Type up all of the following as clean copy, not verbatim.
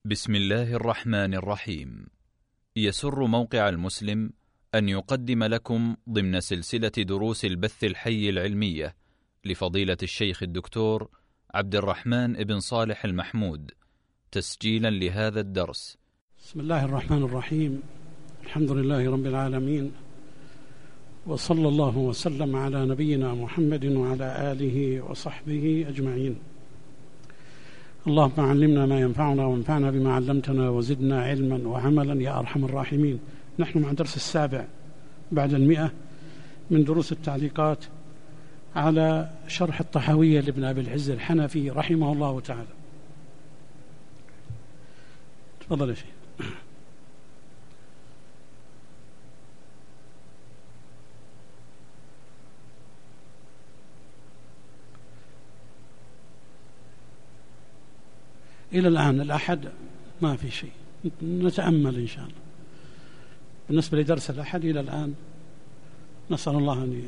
بسم الله الرحمن الرحيم. يسر موقع المسلم أن يقدم لكم ضمن سلسلة دروس البث الحي العلمية لفضيلة الشيخ الدكتور عبد الرحمن بن صالح المحمود تسجيلا لهذا الدرس. بسم الله الرحمن الرحيم. الحمد لله رب العالمين، وصلى الله وسلم على نبينا محمد وعلى آله وصحبه أجمعين. اللهم علمنا ما ينفعنا وانفعنا بما علمتنا وزدنا علما وعملا يا أرحم الراحمين. نحن مع درس 7 بعد 100 من دروس التعليقات على شرح الطحاوية لابن أبي العز الحنفي رحمه الله تعالى. تفضل يا شيخ. إلى الآن الأحد ما في شيء، نتأمل إن شاء الله. بالنسبة لدرس الأحد إلى الآن نسأل الله أن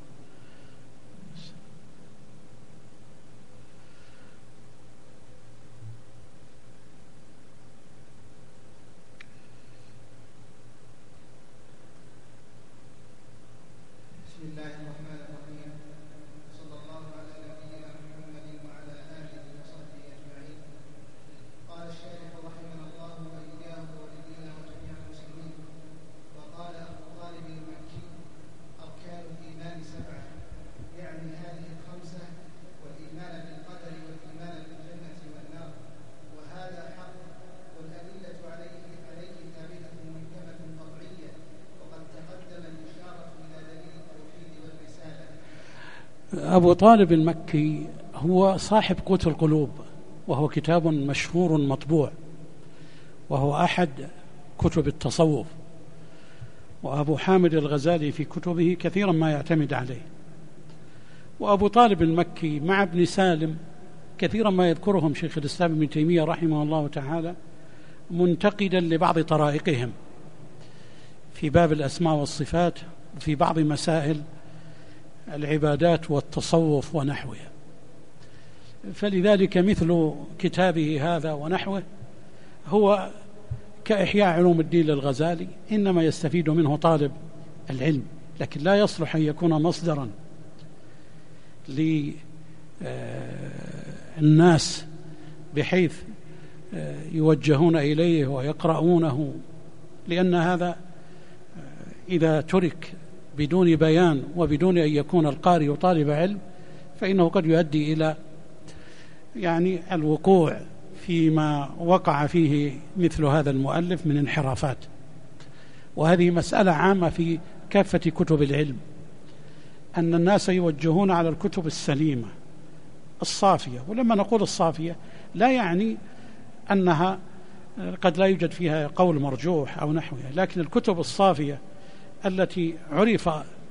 بسم الله الرحمن الرحيم. صلى الله على نبينا محمد وعلى آله وصحبه أجمعين. قال الشارح رحمنا الله وإياه وولدينا وجميع المسلمين. وقال أبو طالب المكي: أركان الإيمان 7، يعني هذه الخمسة: والإيمان بالقدر والإيمان بالجنة والنار، وهذا حق، والأدلة عليه ثابتة محكمة قطعية، وقد تقدم الإشارة إلى دليل التوحيد والرسالة. أبو طالب المكي هو صاحب قوت القلوب، وهو كتاب مشهور مطبوع، وهو أحد كتب التصوف، وأبو حامد الغزالي في كتبه كثيرا ما يعتمد عليه. وأبو طالب المكي مع ابن سالم كثيرا ما يذكرهم شيخ الإسلام ابن تيمية رحمه الله تعالى منتقدا لبعض طرائقهم في باب الأسماء والصفات وفي بعض مسائل العبادات والتصوف ونحوها. فلذلك مثل كتابه هذا ونحوه هو كإحياء علوم الدين للغزالي، إنما يستفيد منه طالب العلم، لكن لا يصلح أن يكون مصدرا للناس بحيث يوجهون إليه ويقرؤونه، لأن هذا إذا ترك بدون بيان وبدون أن يكون القارئ طالب علم فإنه قد يؤدي إلى الوقوع فيما وقع فيه مثل هذا المؤلف من انحرافات. وهذه مسألة عامة في كافة كتب العلم، أن الناس يوجهون على الكتب السليمة الصافية. ولما نقول الصافية لا يعني أنها قد لا يوجد فيها قول مرجوح أو نحوها، لكن الكتب الصافية التي عرف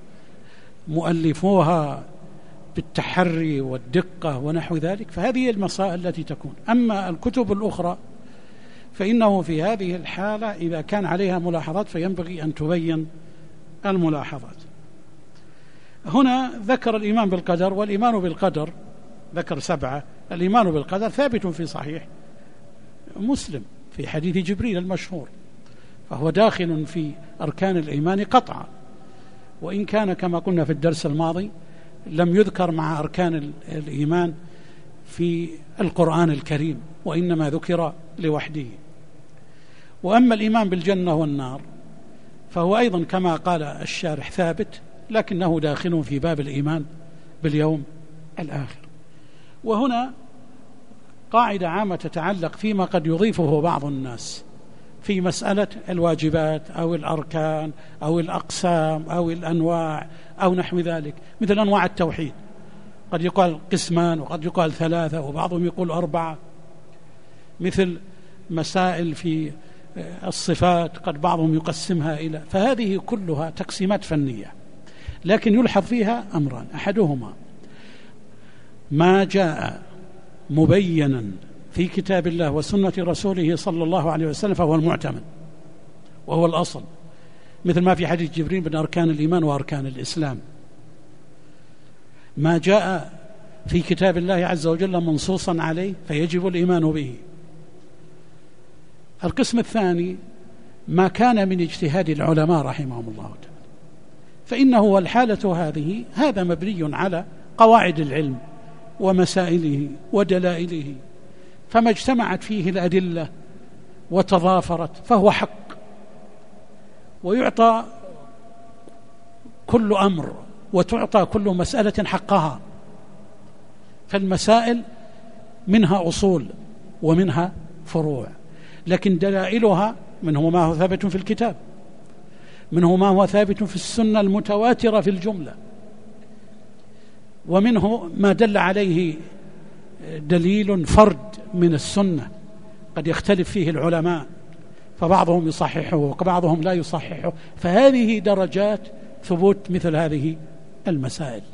مؤلفوها بالتحري والدقة ونحو ذلك، فهذه المسائل التي تكون. أما الكتب الأخرى فإنه في هذه الحالة إذا كان عليها ملاحظات فينبغي أن تبين الملاحظات. هنا ذكر الإيمان بالقدر، والإيمان بالقدر ذكر 7. الإيمان بالقدر ثابت في صحيح مسلم في حديث جبريل المشهور، فهو داخل في أركان الإيمان قطعا، وإن كان كما قلنا في الدرس الماضي لم يذكر مع أركان الإيمان في القرآن الكريم، وإنما ذكر لوحده. وأما الإيمان بالجنة والنار فهو أيضا كما قال الشارح ثابت، لكنه داخل في باب الإيمان باليوم الآخر. وهنا قاعدة عامة تتعلق فيما قد يضيفه بعض الناس في مسألة الواجبات أو الأركان أو الأقسام أو الأنواع أو نحو ذلك، مثل أنواع التوحيد، قد يقال قسمان وقد يقال 3 وبعضهم يقول 4. مثل مسائل في الصفات قد بعضهم يقسمها إلى، فهذه كلها تقسيمات فنية، لكن يلحظ فيها أمران: أحدهما ما جاء مبينا في كتاب الله وسنة رسوله صلى الله عليه وسلم فهو المعتمد وهو الأصل، مثل ما في حديث جبريل من أركان الإيمان وأركان الإسلام. ما جاء في كتاب الله عز وجل منصوصا عليه فيجب الإيمان به. القسم الثاني ما كان من اجتهاد العلماء رحمهم الله تعالى، فإنه والحالة هذا مبني على قواعد العلم ومسائله ودلائله، فما اجتمعت فيه الأدلة وتضافرت فهو حق، ويعطى كل أمر وتعطى كل مسألة حقها. فالمسائل منها أصول ومنها فروع، لكن دلائلها منه ما هو ثابت في الكتاب، منه ما هو ثابت في السنة المتواترة في الجملة، ومنه ما دل عليه دليل فرد من السنة قد يختلف فيه العلماء، فبعضهم يصححه وبعضهم لا يصححه، فهذه درجات ثبوت مثل هذه المسائل.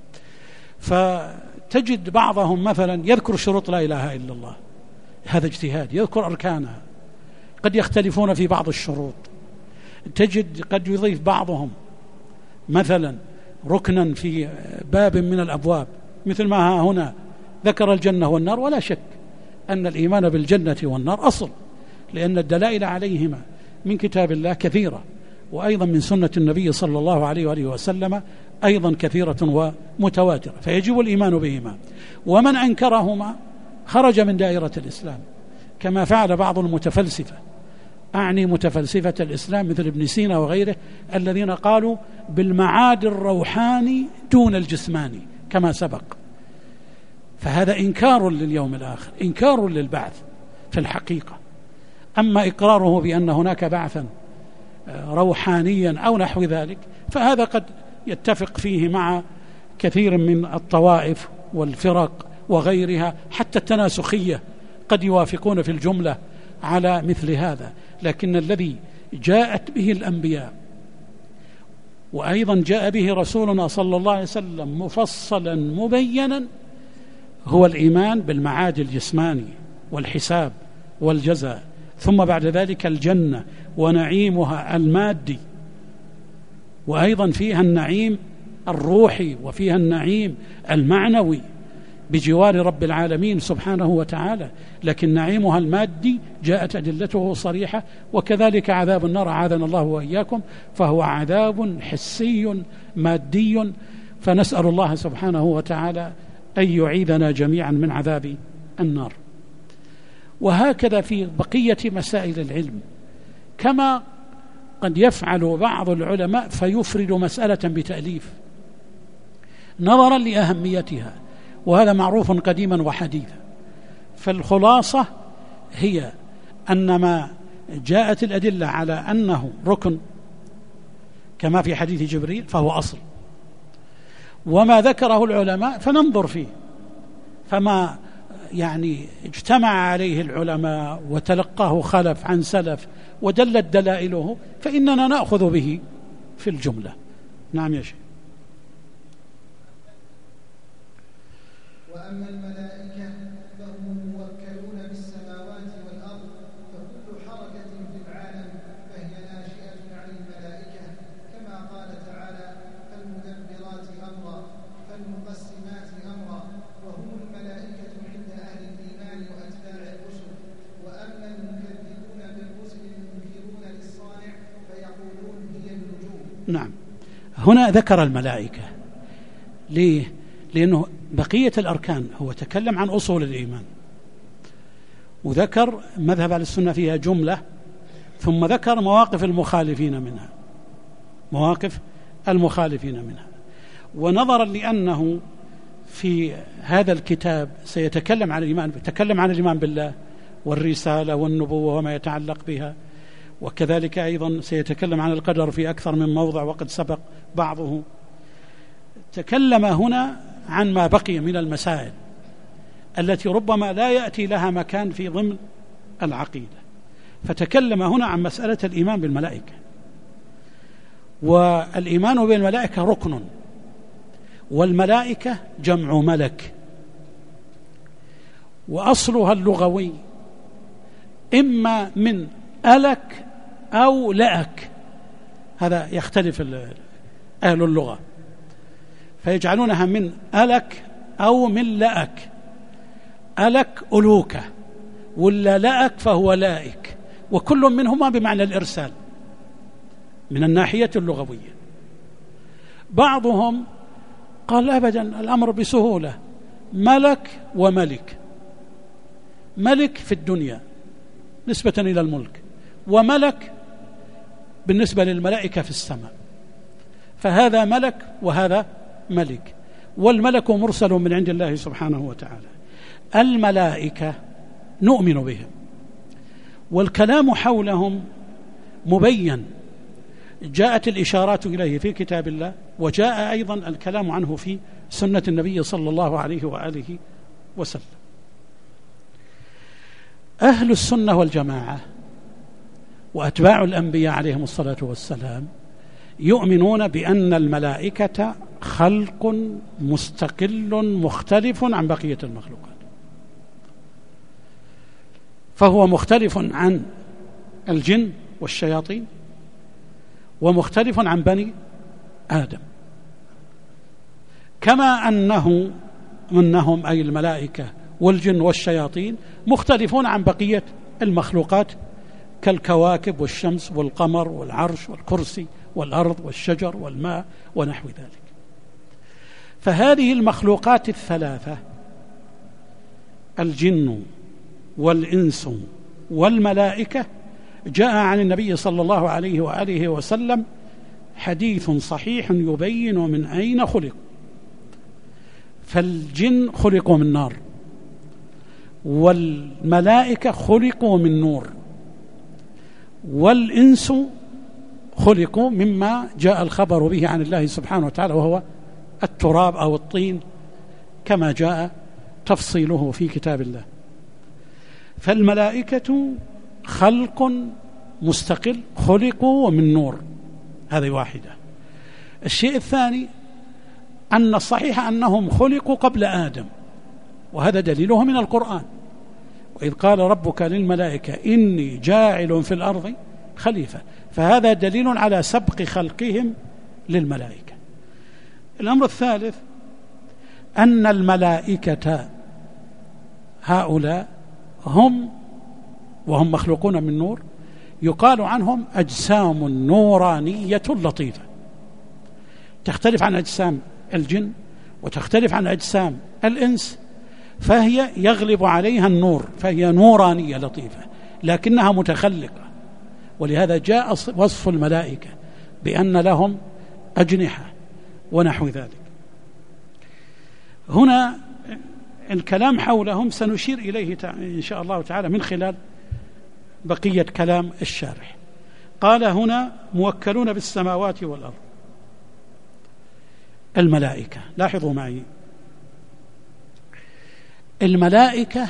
فتجد بعضهم مثلا يذكر شروط لا إله إلا الله، هذا اجتهاد، يذكر أركانها، قد يختلفون في بعض الشروط. تجد قد يضيف بعضهم مثلا ركنا في باب من الأبواب، مثل ما ها هنا ذكر الجنة والنار، ولا شك أن الإيمان بالجنة والنار أصل، لأن الدلائل عليهما من كتاب الله كثيرة، وأيضا من سنة النبي صلى الله عليه وآله وسلم أيضا كثيرة ومتواترة، فيجب الإيمان بهما. ومن أنكرهما خرج من دائرة الإسلام، كما فعل بعض المتفلسفة، أعني متفلسفة الإسلام مثل ابن سينا وغيره، الذين قالوا بالمعاد الروحاني دون الجسماني كما سبق. فهذا إنكار لليوم الآخر، إنكار للبعث في الحقيقة. أما إقراره بأن هناك بعثا روحانيا أو نحو ذلك، فهذا قد يتفق فيه مع كثير من الطوائف والفرق وغيرها، حتى التناسخية قد يوافقون في الجملة على مثل هذا. لكن الذي جاءت به الأنبياء وأيضا جاء به رسولنا صلى الله عليه وسلم مفصلا مبينا هو الإيمان بالمعاد الجسماني والحساب والجزاء، ثم بعد ذلك الجنة ونعيمها المادي، وأيضا فيها النعيم الروحي وفيها النعيم المعنوي بجوار رب العالمين سبحانه وتعالى. لكن نعيمها المادي جاءت أدلته صريحة، وكذلك عذاب النار أعاذنا الله وإياكم، فهو عذاب حسي مادي، فنسأل الله سبحانه وتعالى أن يعيذنا جميعا من عذاب النار. وهكذا في بقية مسائل العلم، كما قد يفعل بعض العلماء فيفرد مسألة بتأليف نظرا لأهميتها، وهذا معروف قديما وحديثا. فالخلاصة هي أن ما جاءت الأدلة على أنه ركن كما في حديث جبريل فهو أصل، وما ذكره العلماء فننظر فيه، فما اجتمع عليه العلماء وتلقاه خلف عن سلف ودلت دلائله فإننا نأخذ به في الجملة. نعم يا شيخ. وأما الملائكة فهم الموكلون بالسماوات والأرض، فكل حركة في العالم فهي ناشئة عن الملائكة، كما قال تعالى: فالمدبرات أمرا فالمقسمات أمرا، وهم الملائكة عند أهل الإيمان وأتباع الرسل. وأما المكذبون بالرسل المنكرون للصانع فيقولون هي النجوم. نعم، هنا ذكر الملائكة ليه؟ لأنه بقية الأركان هو تكلم عن أصول الإيمان، وذكر مذهب أهل السنة فيها جملة، ثم ذكر مواقف المخالفين منها، مواقف المخالفين منها. ونظرا لأنه في هذا الكتاب سيتكلم عن الإيمان، يتكلم عن الإيمان بالله والرسالة والنبوة وما يتعلق بها، وكذلك أيضا سيتكلم عن القدر في أكثر من موضع وقد سبق بعضه. تكلم هنا عن ما بقي من المسائل التي ربما لا يأتي لها مكان في ضمن العقيدة، فتكلم هنا عن مسألة الإيمان بالملائكة. والإيمان بالملائكة ركن، والملائكة جمع ملك، وأصلها اللغوي إما من ألك أو لأك، هذا يختلف أهل اللغة، فيجعلونها من ألك أو من لأك. ألك ألوكة، ولا لأك فهو لائك، وكل منهما بمعنى الإرسال من الناحية اللغوية. بعضهم قال أبدا الأمر بسهولة، ملك وملك، ملك في الدنيا نسبة إلى الملك، وملك بالنسبة للملائكة في السماء، فهذا ملك وهذا ملك، والملك مرسل من عند الله سبحانه وتعالى. الملائكة نؤمن بهم، والكلام حولهم مبين، جاءت الإشارات إليه في كتاب الله، وجاء أيضا الكلام عنه في سنة النبي صلى الله عليه وآله وسلم. أهل السنة والجماعة وأتباع الأنبياء عليهم الصلاة والسلام يؤمنون بأن الملائكة خلق مستقل مختلف عن بقية المخلوقات، فهو مختلف عن الجن والشياطين، ومختلف عن بني آدم، كما أنهم أي الملائكة والجن والشياطين مختلفون عن بقية المخلوقات كالكواكب والشمس والقمر والعرش والكرسي والأرض والشجر والماء ونحو ذلك. فهذه المخلوقات الثلاثة الجن والإنس والملائكة جاء عن النبي صلى الله عليه وآله وسلم حديث صحيح يبين من أين خلق. فالجن خلقوا من نار، والملائكة خلقوا من نور، والإنس خلقوا مما جاء الخبر به عن الله سبحانه وتعالى، وهو التراب أو الطين كما جاء تفصيله في كتاب الله. فالملائكة خلق مستقل، خلقوا من نور، هذه واحدة. الشيء الثاني أن الصحيح أنهم خلقوا قبل آدم، وهذا دليله من القرآن، وإذ قال ربك للملائكة إني جاعل في الأرض خليفة، فهذا دليل على سبق خلقهم للملائكة. الأمر الثالث أن الملائكة هؤلاء وهم مخلوقون من نور، يقال عنهم أجسام نورانية لطيفة، تختلف عن أجسام الجن وتختلف عن أجسام الإنس، فهي يغلب عليها النور، فهي نورانية لطيفة لكنها متخلقة. ولهذا جاء وصف الملائكة بأن لهم أجنحة ونحو ذلك. هنا الكلام حولهم سنشير إليه إن شاء الله تعالى من خلال بقية كلام الشارح. قال هنا موكلون بالسماوات والأرض. الملائكة، لاحظوا معي، الملائكة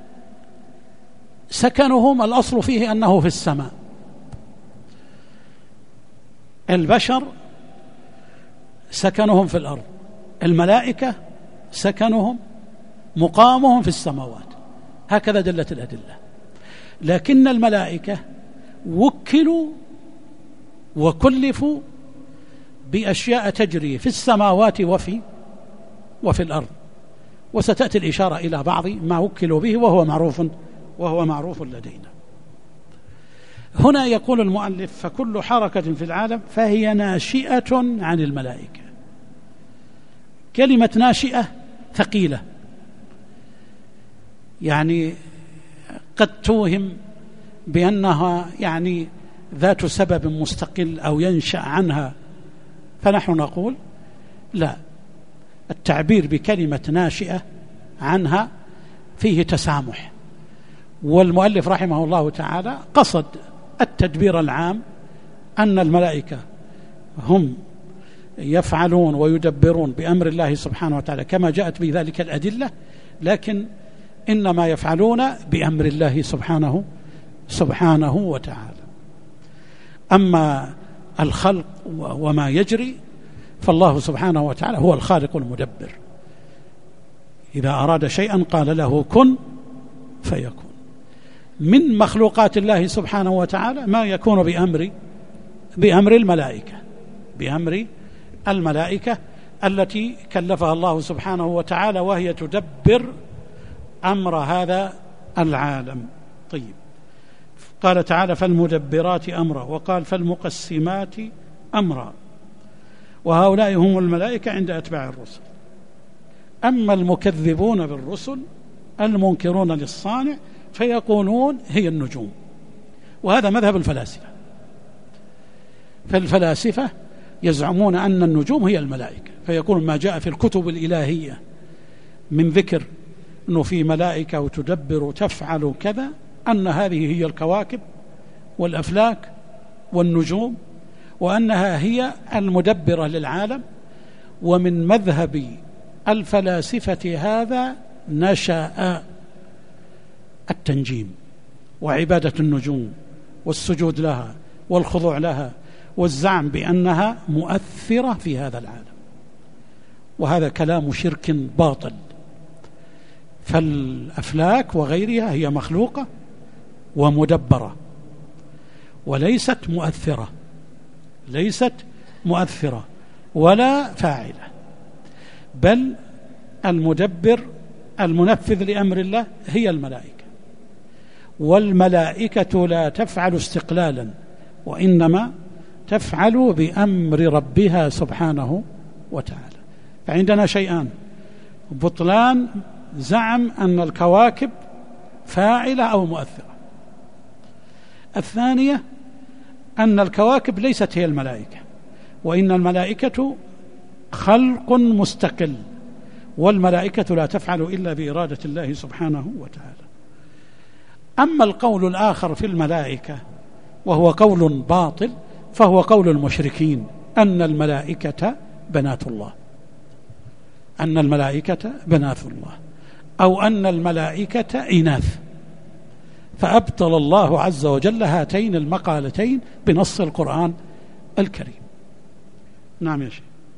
سكنهم الأصل فيه أنه في السماء، البشر سكنهم في الأرض، الملائكة سكنهم مقامهم في السماوات، هكذا دلت الأدلة. لكن الملائكة وكلوا وكلفوا بأشياء تجري في السماوات وفي الأرض، وستأتي الإشارة إلى بعض ما وكلوا به وهو معروف لدينا. هنا يقول المؤلف فكل حركة في العالم فهي ناشئة عن الملائكة. كلمة ناشئة ثقيلة، يعني قد توهم بأنها يعني ذات سبب مستقل أو ينشأ عنها، فنحن نقول لا، التعبير بكلمة ناشئة عنها فيه تسامح، والمؤلف رحمه الله تعالى قصد التدبير العام أن الملائكة هم يفعلون ويدبرون بأمر الله سبحانه وتعالى كما جاءت بذلك الأدلة، لكن إنما يفعلون بأمر الله سبحانه وتعالى. أما الخلق وما يجري فالله سبحانه وتعالى هو الخالق المدبر، إذا أراد شيئا قال له كن فيكون. من مخلوقات الله سبحانه وتعالى ما يكون بأمر الملائكة التي كلفها الله سبحانه وتعالى، وهي تدبر أمر هذا العالم. طيب، قال تعالى فالمدبرات أمرا، وقال فالمقسمات أمرا، وهؤلاء هم الملائكة عند أتباع الرسل. أما المكذبون بالرسل المنكرون للصانع فيقولون هي النجوم، وهذا مذهب الفلاسفة. فالفلاسفة يزعمون أن النجوم هي الملائكة، فيقول ما جاء في الكتب الإلهية من ذكر أنه في ملائكة وتدبر وتفعل كذا، أن هذه هي الكواكب والأفلاك والنجوم، وأنها هي المدبرة للعالم. ومن مذهب الفلاسفة هذا نشأ التنجيم وعبادة النجوم والسجود لها والخضوع لها والزعم بأنها مؤثرة في هذا العالم، وهذا كلام شرك باطل. فالأفلاك وغيرها هي مخلوقة ومدبرة وليست مؤثرة، ليست مؤثرة ولا فاعلة، بل المدبر المنفذ لأمر الله هي الملائكة. والملائكة لا تفعل استقلالا، وإنما تفعل بأمر ربها سبحانه وتعالى. فعندنا شيئان: بطلان زعم أن الكواكب فاعلة أو مؤثرة. الثانية أن الكواكب ليست هي الملائكة، وإن الملائكة خلق مستقل، والملائكة لا تفعل إلا بإرادة الله سبحانه وتعالى. أما القول الآخر في الملائكة وهو قول باطل فهو قول المشركين، أن الملائكة بنات الله، أن الملائكة بنات الله، أو أن الملائكة إناث. فأبطل الله عز وجل هاتين المقالتين بنص القرآن الكريم. نعم يا شيخ.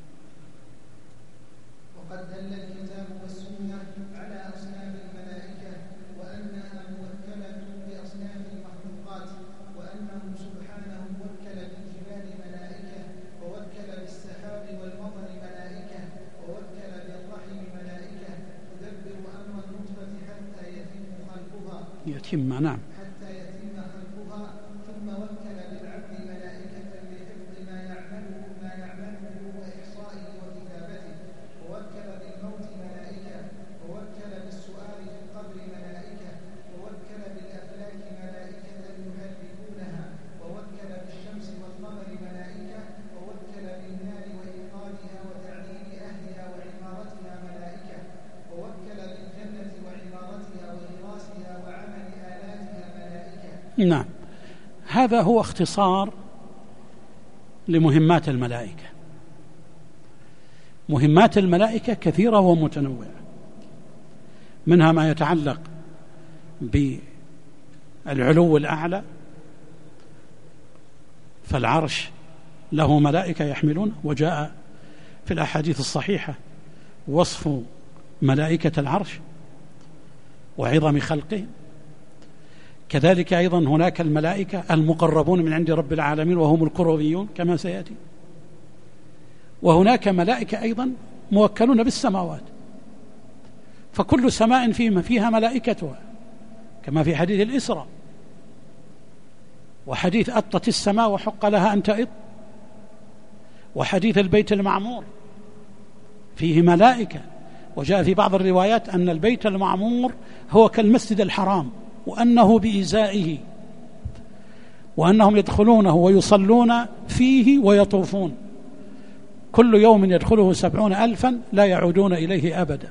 وقد دل الكتاب والسنة على أصناف الملائكة وأنها موكلة بأصناف المخلوقات، وأنه سبحانه وكل بالجبال ملائكة، ووكل بالسحاب والمطر ملائكة، ووكل بالرحم ملائكة تدبر أمر النطفة حتى يتم خلقها نعم حتى يتم خلقها، ثم وكل بالعبد ملائكة لحفظ ما يعمله وإحصائه وكتابته، ووكل بالموت ملائكة، ووكل بالسؤال في القبر ملائكة، ووكل بالأفلاك ملائكة يحركونها، ووكل بالشمس والقمر ملائكة، ووكل بالنار وإيقادها وتعذيب أهلها وعمارتها ملائكة، ووكل بالجنة وعمارتها وغراسها وعمل آلاتها ملائكة. نعم، هذا هو اختصار لمهمات الملائكة. مهمات الملائكة كثيرة ومتنوعة، منها ما يتعلق بالعلو الأعلى، فالعرش له ملائكة يحملون، وجاء في الأحاديث الصحيحة وصف ملائكة العرش وعظم خلقهم. كذلك أيضا هناك الملائكة المقربون من عند رب العالمين وهم الكروبيون كما سيأتي، وهناك ملائكة أيضا موكلون بالسماوات، فكل سماء فيها ملائكتها، كما في حديث الإسراء وحديث أطت السماء وحق لها أن تئط، وحديث البيت المعمور فيه ملائكة. وجاء في بعض الروايات أن البيت المعمور هو كالمسجد الحرام، وأنه بإزائه، وأنهم يدخلونه ويصلون فيه ويطوفون، كل يوم يدخله 70,000 لا يعودون إليه أبدا.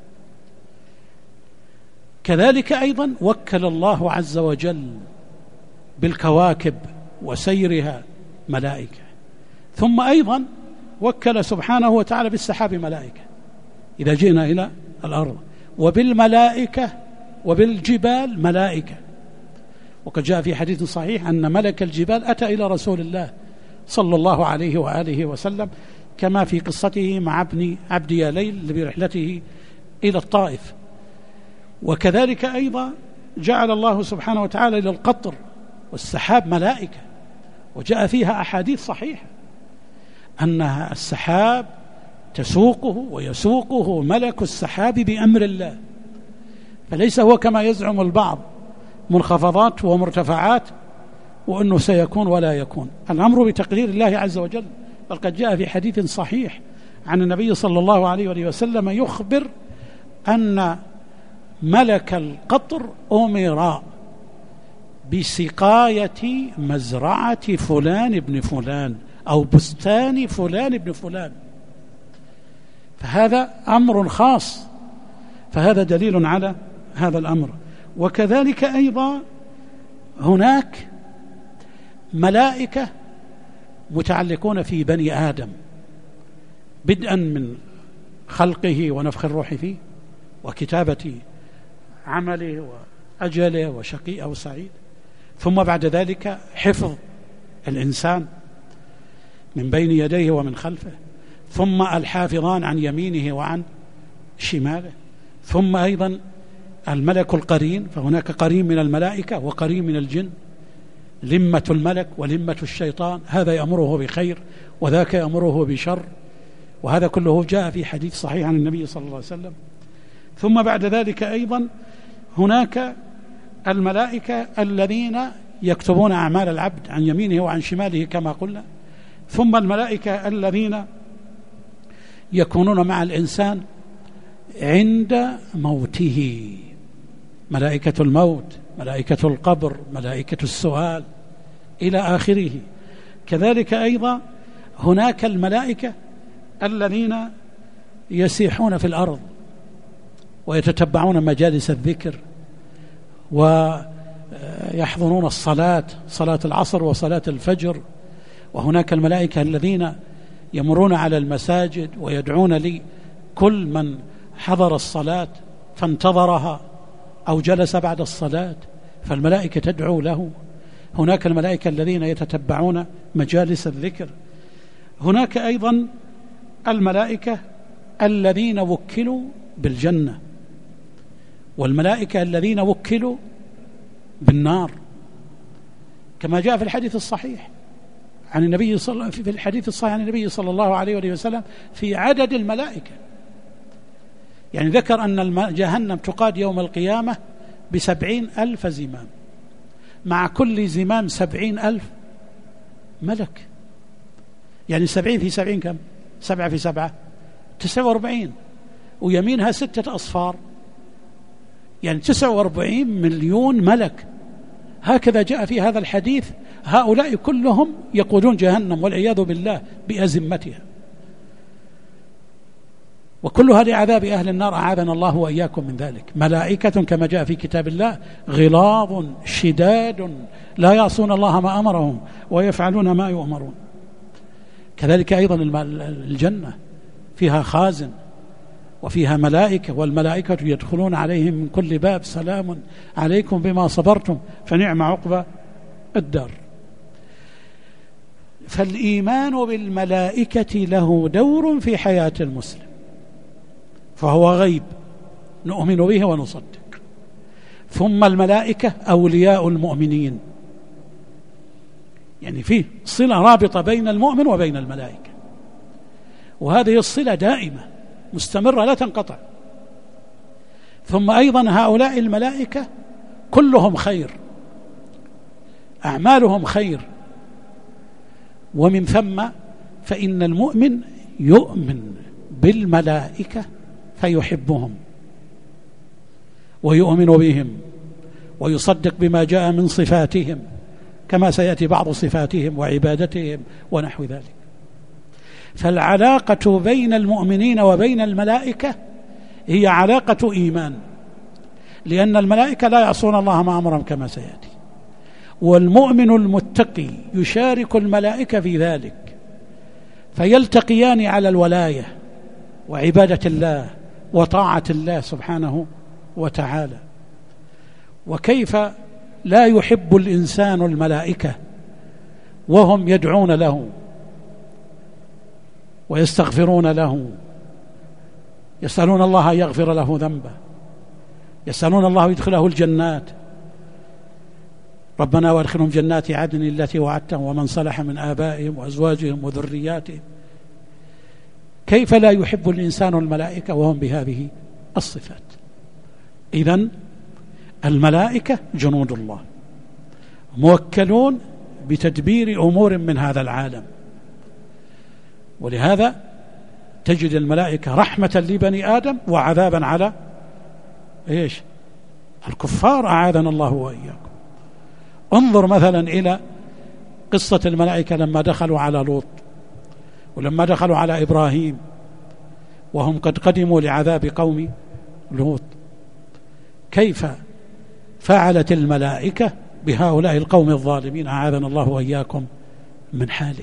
كذلك أيضا وكل الله عز وجل بالكواكب وسيرها ملائكة، ثم أيضا وكل سبحانه وتعالى بالسحاب ملائكة إذا جئنا إلى الأرض، وبالملائكة وبالجبال ملائكة. وقد جاء في حديث صحيح أن ملك الجبال أتى إلى رسول الله صلى الله عليه وآله وسلم، كما في قصته مع ابن عبد ياليل برحلته إلى الطائف. وكذلك أيضا جعل الله سبحانه وتعالى إلى القطر والسحاب ملائكة، وجاء فيها أحاديث صحيحة أنها السحاب تسوقه ويسوقه ملك السحاب بأمر الله، فليس هو كما يزعم البعض منخفضات ومرتفعات، وأنه سيكون ولا يكون. الأمر بتقدير الله عز وجل، بل قد جاء في حديث صحيح عن النبي صلى الله عليه وسلم يخبر أن ملك القطر أمر بسقاية مزرعة فلان ابن فلان أو بستان فلان ابن فلان، فهذا أمر خاص، فهذا دليل على هذا الأمر. وكذلك أيضا هناك ملائكة متعلقون في بني آدم، بدءا من خلقه ونفخ الروح فيه وكتابة عمله وأجله وشقي أو سعيد، ثم بعد ذلك حفظ الإنسان من بين يديه ومن خلفه، ثم الحافظان عن يمينه وعن شماله، ثم أيضا الملك القرين، فهناك قرين من الملائكة وقرين من الجن، لمة الملك ولمة الشيطان، هذا يأمره بخير وذاك يأمره بشر، وهذا كله جاء في حديث صحيح عن النبي صلى الله عليه وسلم. ثم بعد ذلك أيضا هناك الملائكة الذين يكتبون أعمال العبد عن يمينه وعن شماله كما قلنا، ثم الملائكة الذين يكونون مع الإنسان عند موته، ملائكة الموت، ملائكة القبر، ملائكة السؤال إلى آخره. كذلك أيضا هناك الملائكة الذين يسيحون في الأرض ويتتبعون مجالس الذكر ويحضرون الصلاة، صلاة العصر وصلاة الفجر. وهناك الملائكة الذين يمرون على المساجد ويدعون لكل من حضر الصلاة فانتظرها أو جلس بعد الصلاة، فالملائكة تدعو له. هناك الملائكة الذين يتتبعون مجالس الذكر. هناك أيضا الملائكة الذين وكلوا بالجنة، والملائكة الذين وكلوا بالنار، كما جاء في الحديث الصحيح عن النبي في الحديث الصحيح عن النبي صلى الله عليه وسلم في عدد الملائكة، يعني ذكر أن جهنم تقاد يوم القيامة 70,000 زمام، مع كل زمام 70,000 ملك، يعني 70 في 70 كم؟ 7 في 7 49، ويمينها 6 أصفار، يعني 49 مليون ملك. هكذا جاء في هذا الحديث، هؤلاء كلهم يقودون جهنم والعياذ بالله بأزمتها، وكلها لعذاب أهل النار، أعاذنا الله وإياكم من ذلك. ملائكة كما جاء في كتاب الله غلاظ شداد لا يعصون الله ما أمرهم ويفعلون ما يؤمرون. كذلك أيضا الجنة فيها خازن وفيها ملائكة، والملائكة يدخلون عليهم من كل باب سلام عليكم بما صبرتم فنعم عقبى الدار. فالإيمان بالملائكة له دور في حياة المسلم، فهو غيب نؤمن به ونصدق. ثم الملائكة أولياء المؤمنين، يعني فيه صلة رابطة بين المؤمن وبين الملائكة، وهذه الصلة دائمة مستمرة لا تنقطع. ثم أيضا هؤلاء الملائكة كلهم خير، أعمالهم خير، ومن ثم فإن المؤمن يؤمن بالملائكة فيحبهم ويؤمن بهم ويصدق بما جاء من صفاتهم، كما سيأتي بعض صفاتهم وعبادتهم ونحو ذلك. فالعلاقة بين المؤمنين وبين الملائكة هي علاقة إيمان، لأن الملائكة لا يعصون الله ما أمرهم كما سيأتي، والمؤمن المتقي يشارك الملائكة في ذلك، فيلتقيان على الولاية وعبادة الله وطاعة الله سبحانه وتعالى. وكيف لا يحب الإنسان الملائكة وهم يدعون له ويستغفرون له، يسألون الله أن يغفر له ذنبه، يسألون الله يدخله الجنات، ربنا وادخلهم جنات عدن التي وعدتهم ومن صلح من آبائهم وأزواجهم وذرياتهم. كيف لا يحب الإنسان الملائكة وهم بهذه الصفات؟ إذن الملائكة جنود الله موكلون بتدبير أمور من هذا العالم، ولهذا تجد الملائكة رحمة لبني آدم وعذابا على إيش؟ الكفار، أعاذنا الله وإياكم. انظر مثلا إلى قصة الملائكة لما دخلوا على لوط ولما دخلوا على إبراهيم وهم قد قدموا لعذاب قوم لوط، كيف فعلت الملائكة بهؤلاء القوم الظالمين، أعاذنا الله وإياكم من حاله.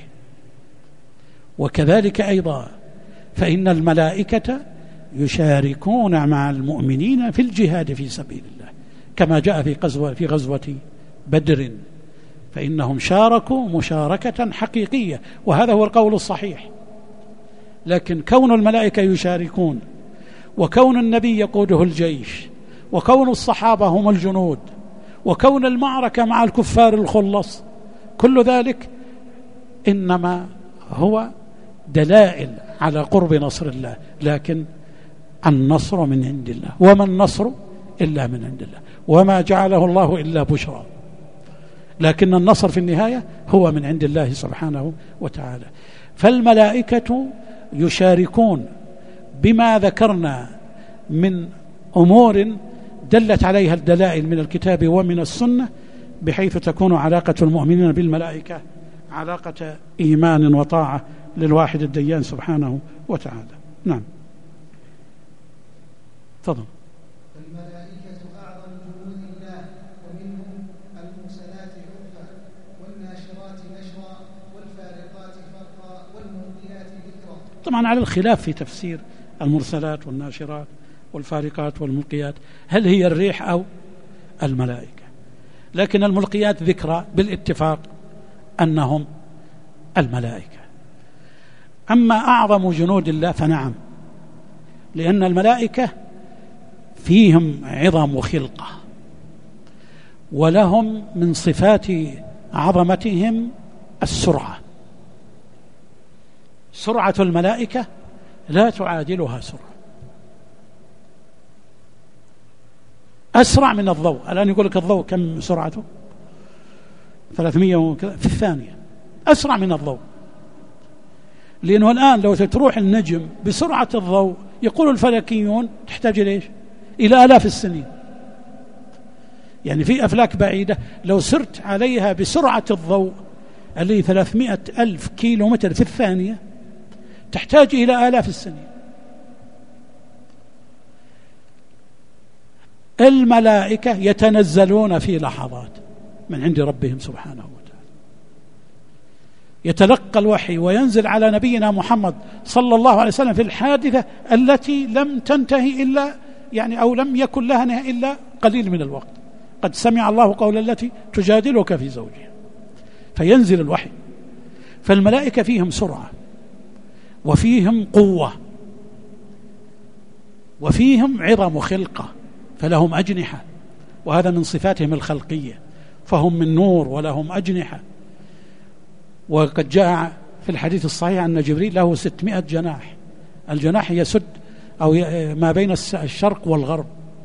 وكذلك أيضا فإن الملائكة يشاركون مع المؤمنين في الجهاد في سبيل الله، كما جاء في غزوة بدر، فإنهم شاركوا مشاركة حقيقية، وهذا هو القول الصحيح. لكن كون الملائكة يشاركون، وكون النبي يقوده الجيش، وكون الصحابة هم الجنود، وكون المعركة مع الكفار الخلص، كل ذلك إنما هو دلائل على قرب نصر الله. لكن النصر من عند الله، وما النصر إلا من عند الله، وما جعله الله إلا بشرى، لكن النصر في النهاية هو من عند الله سبحانه وتعالى. فالملائكة يشاركون بما ذكرنا من أمور دلت عليها الدلائل من الكتاب ومن السنة، بحيث تكون علاقة المؤمنين بالملائكة علاقة إيمان وطاعة للواحد الديان سبحانه وتعالى. نعم، تفضل. الملائكة أعظم جنود الله، ومنهم المرسلات عرفا، والناشرات نشرا، والفارقات فرقا، والملقيات ذكرا. طبعا على الخلاف في تفسير المرسلات والناشرات والفارقات والملقيات، هل هي الريح أو الملائكة؟ لكن الملقيات ذكرى بالاتفاق أنهم الملائكة. أما أعظم جنود الله فنعم، لأن الملائكة فيهم عظم وخلقة، ولهم من صفات عظمتهم السرعة. سرعة الملائكة لا تعادلها سرعة، أسرع من الضوء. الآن يقول لك الضوء كم سرعته؟ 300 في الثانية، أسرع من الضوء. لأنه الآن لو تروح النجم بسرعة الضوء، يقول الفلكيون تحتاج إلى إيش؟ إلى آلاف السنين. يعني في أفلاك بعيدة لو سرت عليها بسرعة الضوء اللي 300,000 كيلومتر في الثانية، تحتاج إلى آلاف السنين. الملائكة يتنزلون في لحظات من عند ربهم سبحانه وتعالى، يتلقى الوحي وينزل على نبينا محمد صلى الله عليه وسلم في الحادثة التي لم تنتهي إلا أو لم يكن لها نهاية إلا قليل من الوقت. قد سمع الله قول التي تجادلك في زوجها، فينزل الوحي. فالملائكة فيهم سرعة، وفيهم قوة، وفيهم عظم وخلقة، فلهم أجنحة، وهذا من صفاتهم الخلقية، فهم من نور ولهم أجنحة. وقد جاء في الحديث الصحيح أن جبريل له 600 جناح، الجناح يسد أو ما بين الشرق والغرب،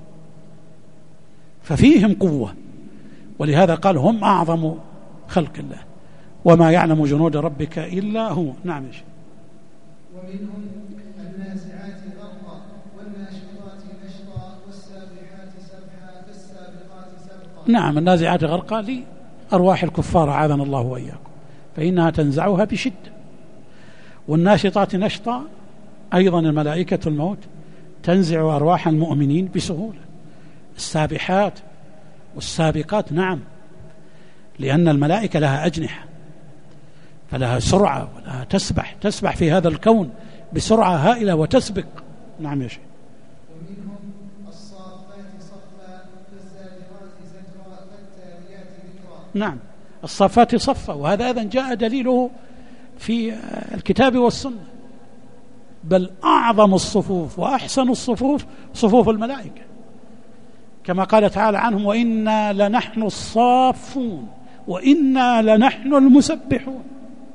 ففيهم قوة. ولهذا قال هم أعظم خلق الله، وما يعلم جنود ربك إلا هو. نعم. ومنهم النازعات غرقا، والناشطات نشطا، والسابحات سبحا، فالسابقات سبقا. نعم، النازعات غرقا لأرواح الكفار أعاذنا الله وإياكم، فإنها تنزعها بشدة. والناشطات نشطا أيضا الملائكة الموت تنزع أرواح المؤمنين بسهولة. السابحات والسابقات نعم، لأن الملائكة لها أجنحة، فلها سرعة، ولها تسبح في هذا الكون بسرعة هائلة وتسبق. نعم يا شيخ. ومنهم الصافات صفا، فالزاجرات زجرا، فالتاليات ذكرا. نعم، الصافات صفا، وهذا أيضا جاء دليله في الكتاب والسنة. بل أعظم الصفوف وأحسن الصفوف صفوف الملائكة، كما قال تعالى عنهم: وإنا لنحن الصافون وإنا لنحن المسبحون.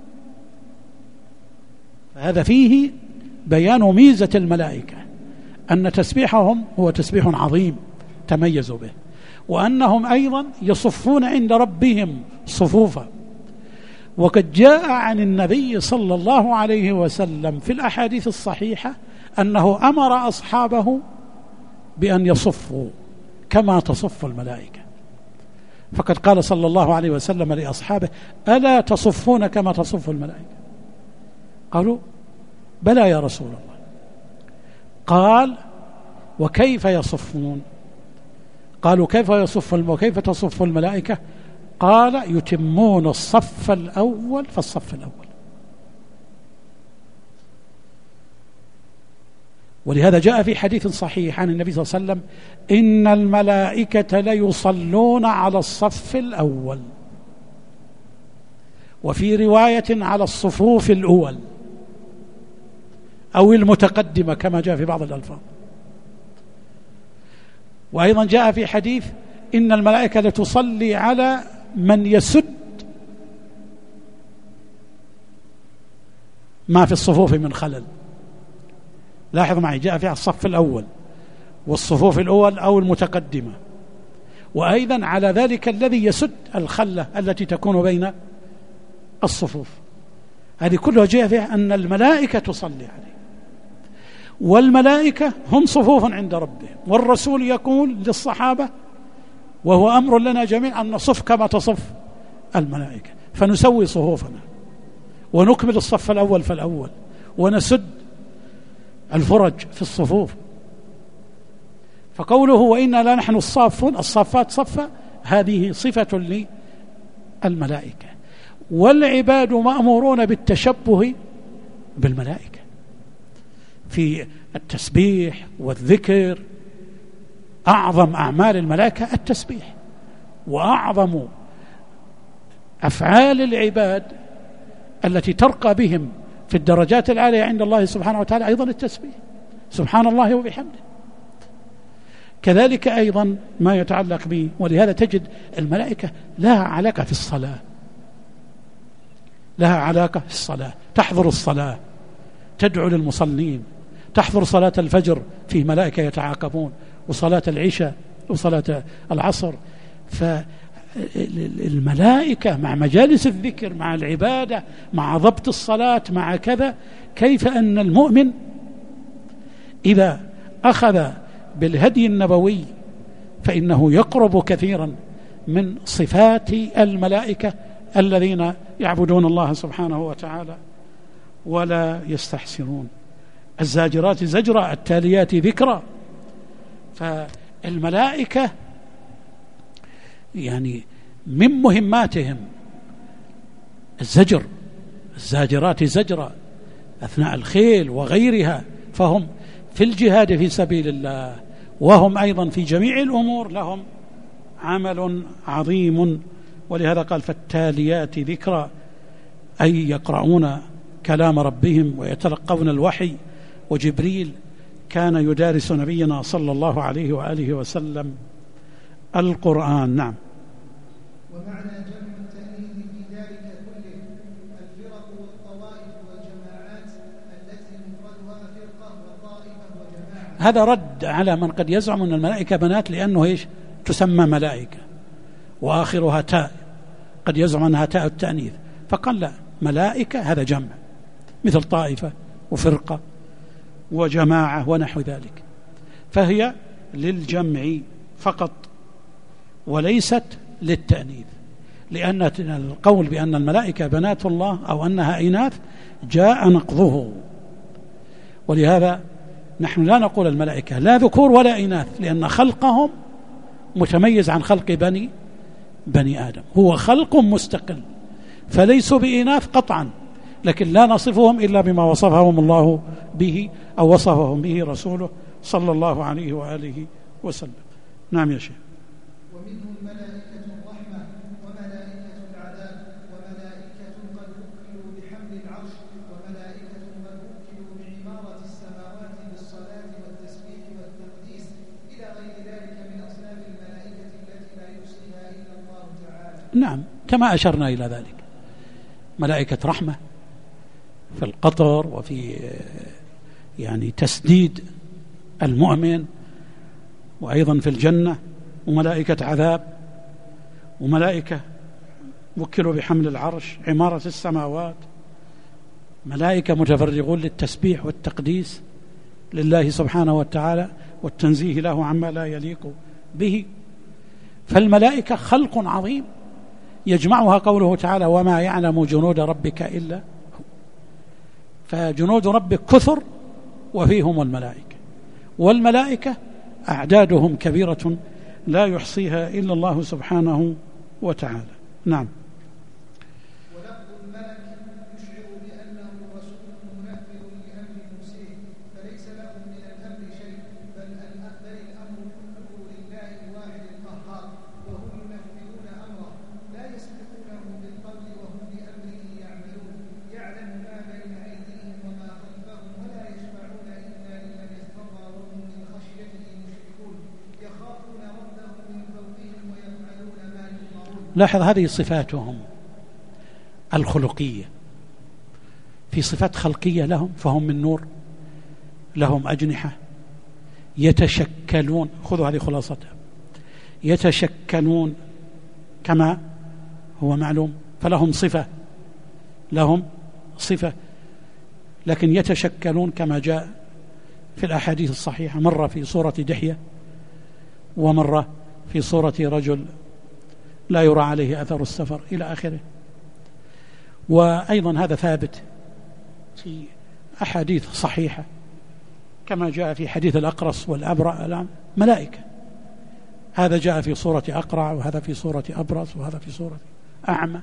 هذا فيه بيان ميزة الملائكة، أن تسبيحهم هو تسبيح عظيم تميزوا به، وأنهم أيضا يصفون عند ربهم صفوفا. وقد جاء عن النبي صلى الله عليه وسلم في الأحاديث الصحيحة أنه أمر أصحابه بأن يصفوا كما تصف الملائكة، فقد قال صلى الله عليه وسلم لأصحابه: ألا تصفون كما تصف الملائكة؟ قالوا: بلى يا رسول الله. قال: وكيف يصفون؟ قالوا: كيف يصف وكيف تصف الملائكة؟ قال: يتمون الصف الأول فالصف الأول. ولهذا جاء في حديث صحيح عن النبي صلى الله عليه وسلم: إن الملائكة ليصلون على الصف الأول، وفي رواية على الصفوف الأول أو المتقدمة كما جاء في بعض الألفاظ. وأيضا جاء في حديث: إن الملائكة لتصلي على من يسد ما في الصفوف من خلل. لاحظ معي، جاء في الصف الأول والصفوف الأول أو المتقدمة، وأيضا على ذلك الذي يسد الخلة التي تكون بين الصفوف. هذه كلها جاء فيها أن الملائكة تصلي عليه، والملائكة هم صفوف عند ربهم، والرسول يقول للصحابة: وهو أمر لنا جميعا أن نصف كما تصف الملائكة، فنسوي صفوفنا ونكمل الصف الأول فالأول ونسد الفرج في الصفوف. فقوله: وإنا لا نحن الصافون، الصافات صفا، هذه صفة للملائكة. والعباد مأمورون بالتشبه بالملائكة في التسبيح والذكر. أعظم أعمال الملائكة التسبيح، وأعظم أفعال العباد التي ترقى بهم في الدرجات العالية عند الله سبحانه وتعالى أيضا التسبيح، سبحان الله وبحمده. كذلك أيضا ما يتعلق به. ولهذا تجد الملائكة لها علاقة في الصلاة، لها علاقة في الصلاة، تحضر الصلاة، تدعو للمصلين، تحضر صلاة الفجر، فيه ملائكة يتعاقبون، وصلاة العشاء وصلاة العصر. فالملائكة مع مجالس الذكر، مع العبادة، مع ضبط الصلاة، مع كذا. كيف أن المؤمن إذا أخذ بالهدي النبوي فإنه يقرب كثيرا من صفات الملائكة الذين يعبدون الله سبحانه وتعالى ولا يستحسنون. الزاجرات زجرا، التاليات ذكرا. فالملائكة يعني من مهماتهم الزجر، الزاجرات زجرا أثناء الخيل وغيرها، فهم في الجهاد في سبيل الله، وهم أيضا في جميع الأمور لهم عمل عظيم. ولهذا قال: فالتاليات ذكرا، أي يقرؤون كلام ربهم ويتلقون الوحي. وجبريل كان يدارس نبينا صلى الله عليه وآله وسلم القرآن. نعم. ومعنى جمع التأنيث في ذلك كله الفرق والطوائف والجماعات التي مفردها فرقة وطائفة وجماعة. هذا رد على من قد يزعم أن الملائكة بنات لأنه إيش؟ تسمى ملائكة وآخرها تاء، قد يزعم أنها تاء التأنيث، فقال لا، ملائكة هذا جمع، مثل طائفة وفرقة وجماعة ونحو ذلك، فهي للجمع فقط وليست للتأنيث. لأن القول بأن الملائكة بنات الله أو أنها إناث جاء نقضه. ولهذا نحن لا نقول الملائكة لا ذكور ولا إناث، لأن خلقهم متميز عن خلق بني آدم، هو خلق مستقل، فليسوا بإناث قطعا، لكن لا نصفهم إلا بما وصفهم الله به أو وصفهم به رسوله صلى الله عليه وآله وسلم. نعم يا شيخ. ومنهم ملائكة الرحمة وملائكة العذاب وملائكة قد وكلوا بحمل العرش وملائكة قد وكلوا بعمارة السماوات بالصلاة والتسبيح والتقديس إلى غير ذلك من أصناف الملائكة التي لا يحصيها إلا الله تعالى. نعم، كما أشرنا إلى ذلك، ملائكة رحمة في القطر وفي يعني تسديد المؤمن، وأيضا في الجنة وملائكة عذاب وملائكة وكلوا بحمل العرش، عمارة السماوات، ملائكة متفرغون للتسبيح والتقديس لله سبحانه وتعالى والتنزيه له عما لا يليق به. فالملائكة خلق عظيم يجمعها قوله تعالى وما يعلم جنود ربك إلا هو. فجنود ربك كثر وفيهم الملائكة، والملائكة أعدادهم كبيرة لا يحصيها إلا الله سبحانه وتعالى. نعم. ولفظ الملك يشعر بأنه رسول منفذ لأمر موسى، فليس له من الأمر شيء، بل الأمر كله لله الواحد القهار، وهم ينفذون أمره، لا يسبقونه بالقول وهم بأمره يعملون، يعلم ما بين أيديهم وما خلفهم، ولا يشفعون إلا لمن ارتضى وهم من خشيته مشركون، يخافون ربهم من فوقهم ويفعلون ما يؤمرون. لاحظ هذه صفاتهم الخلقية. في صفات خلقية لهم، فهم من نور، لهم أجنحة، يتشكلون، خذوا هذه خلاصتها، يتشكلون كما هو معلوم، فلهم صفة، لهم صفة، لكن يتشكلون كما جاء في الأحاديث الصحيحة، مرة في صورة دحية ومرة في صورة رجل لا يرى عليه أثر السفر إلى آخره. وأيضا هذا ثابت في أحاديث صحيحة كما جاء في حديث الأقرص والأبرع ملائكة، هذا جاء في صورة أقرع وهذا في صورة أبرص وهذا في صورة أعمى.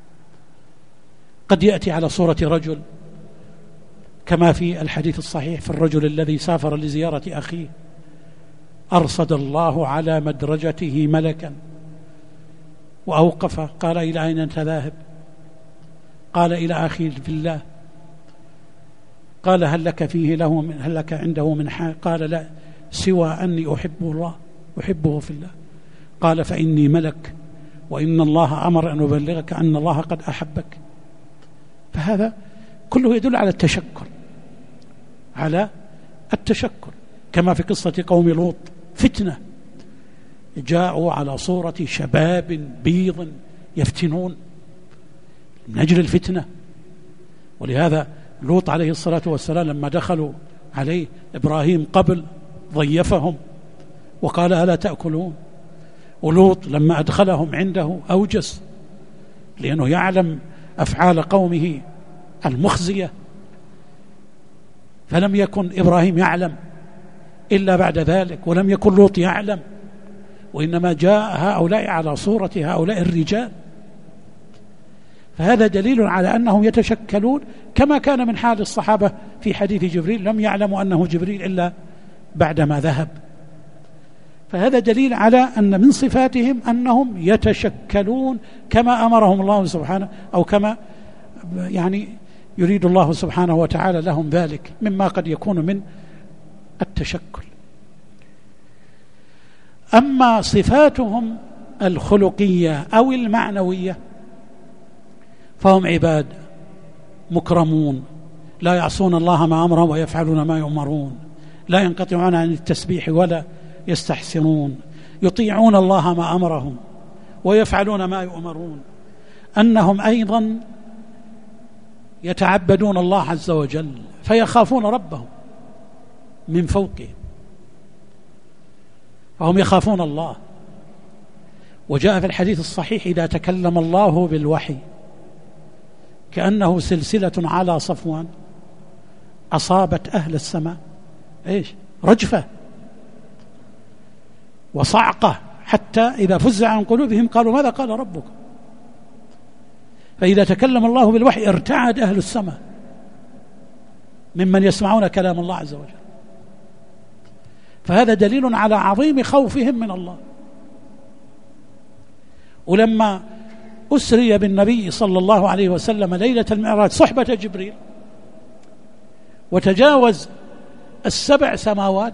قد يأتي على صورة رجل كما في الحديث الصحيح في الرجل الذي سافر لزيارة أخيه، أرصد الله على مدرجته ملكا وأوقفه، قال إلى أين أنت ذاهب؟ قال إلى أخي في الله. قال هل لك عنده من حاجة؟ قال لا، سوى أني أحبه الله، أحبه في الله. قال فإني ملك وإن الله أمر أن أبلغك أن الله قد أحبك. فهذا كله يدل على التشكر، على التشكر، كما في قصة قوم لوط، فتنة، جاءوا على صورة شباب بيض يفتنون من أجل الفتنة. ولهذا لوط عليه الصلاة والسلام لما دخلوا عليه إبراهيم قبل ضيفهم وقال ألا تأكلون، ولوط لما أدخلهم عنده أوجس، لأنه يعلم أفعال قومه المخزية، فلم يكن إبراهيم يعلم إلا بعد ذلك، ولم يكن لوط يعلم، وإنما جاء هؤلاء على صورة هؤلاء الرجال. فهذا دليل على أنهم يتشكلون كما كان من حال الصحابة في حديث جبريل، لم يعلموا أنه جبريل إلا بعدما ذهب. فهذا دليل على أن من صفاتهم أنهم يتشكلون كما أمرهم الله سبحانه، أو كما يعني يريد الله سبحانه وتعالى لهم ذلك مما قد يكون من التشكل. أما صفاتهم الخلقية أو المعنوية فهم عباد مكرمون لا يعصون الله ما أمرهم ويفعلون ما يؤمرون، لا ينقطعون عن التسبيح ولا يستحسنون، يطيعون الله ما أمرهم ويفعلون ما يؤمرون. أنهم أيضا يتعبدون الله عز وجل فيخافون ربهم من فوقهم، فهم يخافون الله. وجاء في الحديث الصحيح إذا تكلم الله بالوحي كأنه سلسلة على صفوان أصابت أهل السماء رجفة وصعقة، حتى إذا فزع عن قلوبهم قالوا ماذا قال ربك. فإذا تكلم الله بالوحي ارتعد أهل السماء ممن يسمعون كلام الله عز وجل. فهذا دليل على عظيم خوفهم من الله. ولما أسري بالنبي صلى الله عليه وسلم ليلة المعراج صحبة جبريل وتجاوز 7 سماوات،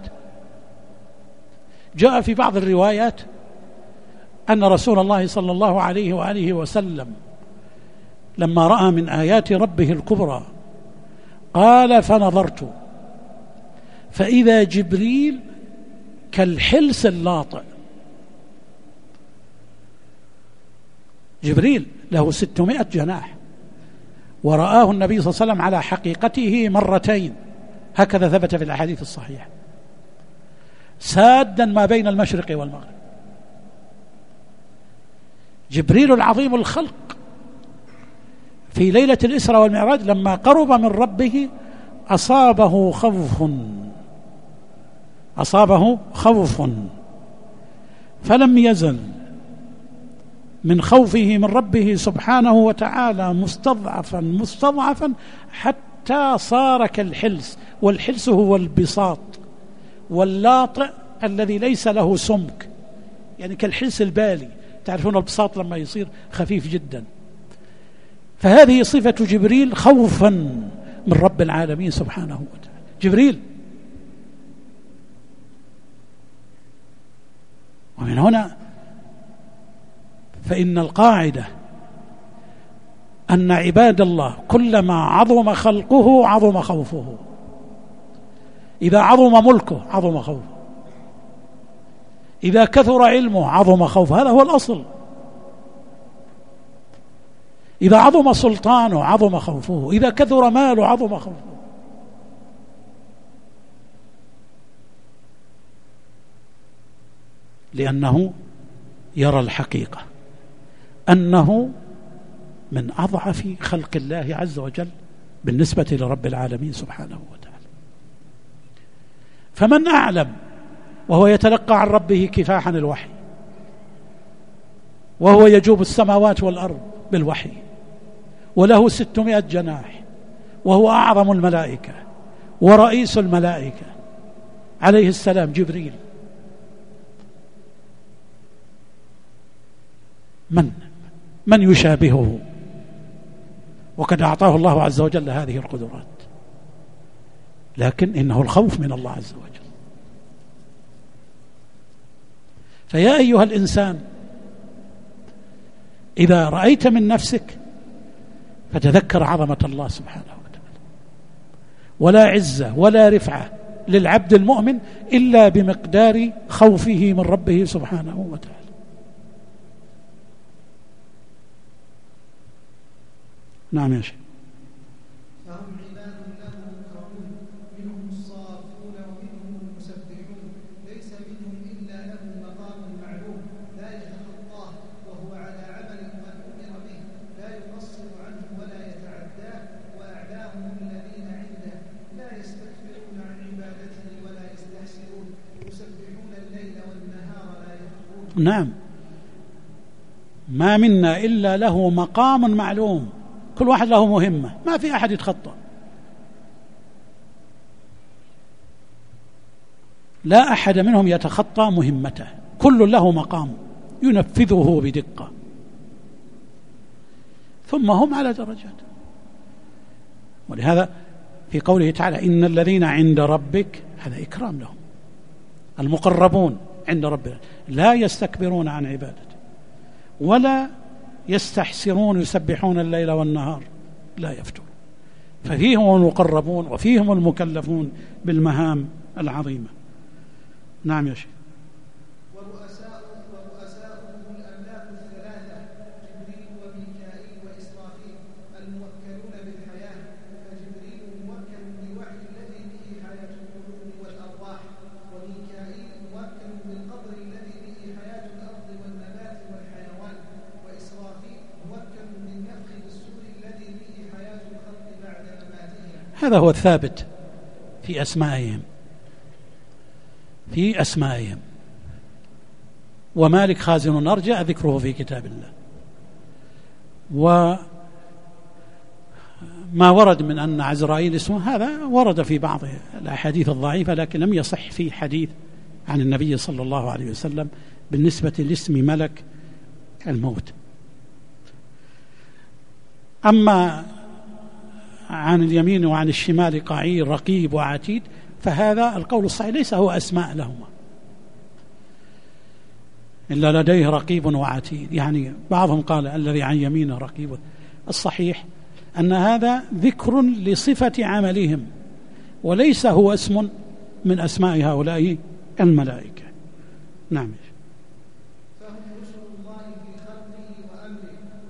جاء في بعض الروايات أن رسول الله صلى الله عليه وآله وسلم لما رأى من آيات ربه الكبرى قال فنظرت فإذا جبريل كالحلس اللاطع جبريل له 600 جناح، ورآه النبي صلى الله عليه وسلم على حقيقته مرتين، هكذا ثبت في الأحاديث الصحيحة، سادا ما بين المشرق والمغرب. جبريل العظيم الخلق في ليلة الإسراء والمعراج لما قرب من ربه أصابه خوف فلم يزل من خوفه من ربه سبحانه وتعالى مستضعفا حتى صار كالحلس، والحلس هو البساط واللاطئ الذي ليس له سمك، يعني كالحلس البالي، تعرفون البساط لما يصير خفيف جدا. فهذه صفة جبريل خوفا من رب العالمين سبحانه وتعالى. جبريل. ومن هنا فإن القاعدة أن عباد الله كلما عظم خلقه عظم خوفه، إذا عظم ملكه عظم خوفه، إذا كثر علمه عظم خوفه، هذا هو الأصل. إذا عظم سلطانه عظم خوفه، إذا كثر ماله عظم خوفه. لأنه يرى الحقيقة أنه من أضعف خلق الله عز وجل بالنسبة لرب العالمين سبحانه وتعالى. فمن أعلم وهو يتلقى عن ربه كفاحا الوحي، وهو يجوب السماوات والأرض بالوحي، وله 600 جناح، وهو أعظم الملائكة ورئيس الملائكة عليه السلام جبريل، من يشابهه؟ وقد أعطاه الله عز وجل هذه القدرات، لكن إنه الخوف من الله عز وجل. فيا أيها الإنسان، إذا رأيت من نفسك فتذكر عظمة الله سبحانه وتعالى، ولا عزة ولا رفعة للعبد المؤمن إلا بمقدار خوفه من ربه سبحانه وتعالى. نعم يا شيخ. فهم عباد له مكرمون، منهم الصافون ومنهم المسبحون، ليس منهم إلا له مقام معلوم لا يتخطاه، وهو على عمل من أمر به، لا يقصر عنه ولا يتعداه، وأعلاهم الذين عنده لا يستكبرون عن عبادته ولا يستحسرون، يسبحون الليل والنهار لا يفترون. نعم، ما منا إلا له مقام معلوم، كل واحد له مهمة، ما في أحد يتخطى، لا أحد منهم يتخطى مهمته، كل له مقام ينفذه بدقة، ثم هم على درجات. ولهذا في قوله تعالى إن الذين عند ربك، هذا إكرام لهم، المقربون عند ربنا لا يستكبرون عن عبادته ولا يستحسرون، يسبحون الليل والنهار لا يفترون. ففيهم المقربون وفيهم المكلفون بالمهام العظيمة. نعم يا شيخ. ورؤساؤهم الأملاك الثلاثة جبريل وميكائيل وإسرافيل الموكلون بالحياة، فجبريل موكل بالوحي الذي به حياة القلوب والأرواح، وميكائيل موكل بالقبر الذي به حياة الأرض والنبات والحيوان، وإسرافيل موكل بالنفخ بالسور الذي به حياة الخلق بعد مماتهم. هذا هو الثابت في أسمائهم. ومالك خازن النار جاء ذكره في كتاب الله، وما ورد من أن عزرائيل اسمه هذا ورد في بعض الأحاديث الضعيفة، لكن لم يصح فيه حديث عن النبي صلى الله عليه وسلم بالنسبة لاسم ملك الموت. أما عن اليمين وعن الشمال قعيد رقيب وعتيد، فهذا القول الصحيح ليس هو أسماء لهما، إلا لديه رقيب وعتيد، يعني بعضهم قال الذي عن يمينه رقيب. الصحيح أن هذا ذكر لصفة عملهم، وليس هو اسم من أسماء هؤلاء الملائكة. نعم. فهم رسل الله في خلقه وأمره،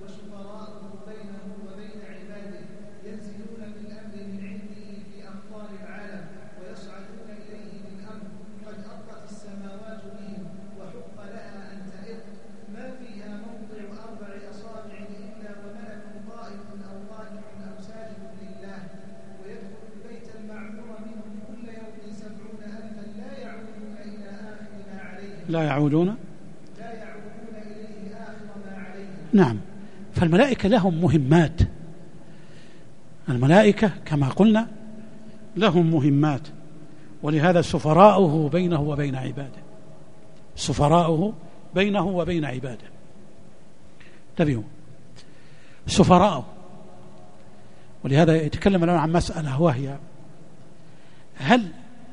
لا يعودون إليه آخر ما عليهم. نعم. فالملائكة لهم مهمات، الملائكة كما قلنا لهم مهمات، ولهذا سفراؤه بينه وبين عباده، سفراؤه بينه وبين عباده. تبيهم سفراؤه. ولهذا يتكلم الآن عن مسألة، وهي هل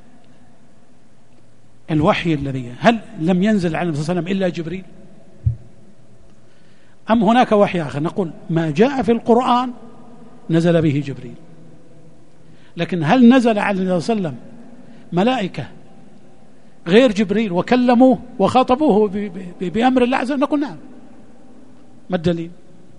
الوحي الذي لم ينزل على النبي صلى الله عليه وسلم إلا جبريل، أم هناك وحي آخر؟ نقول ما جاء في القرآن نزل به جبريل، لكن هل نزل على النبي صلى الله عليه وسلم ملائكة غير جبريل وكلموه وخاطبوه بأمر الله عز وجل؟ نقول نعم. ما الدليل؟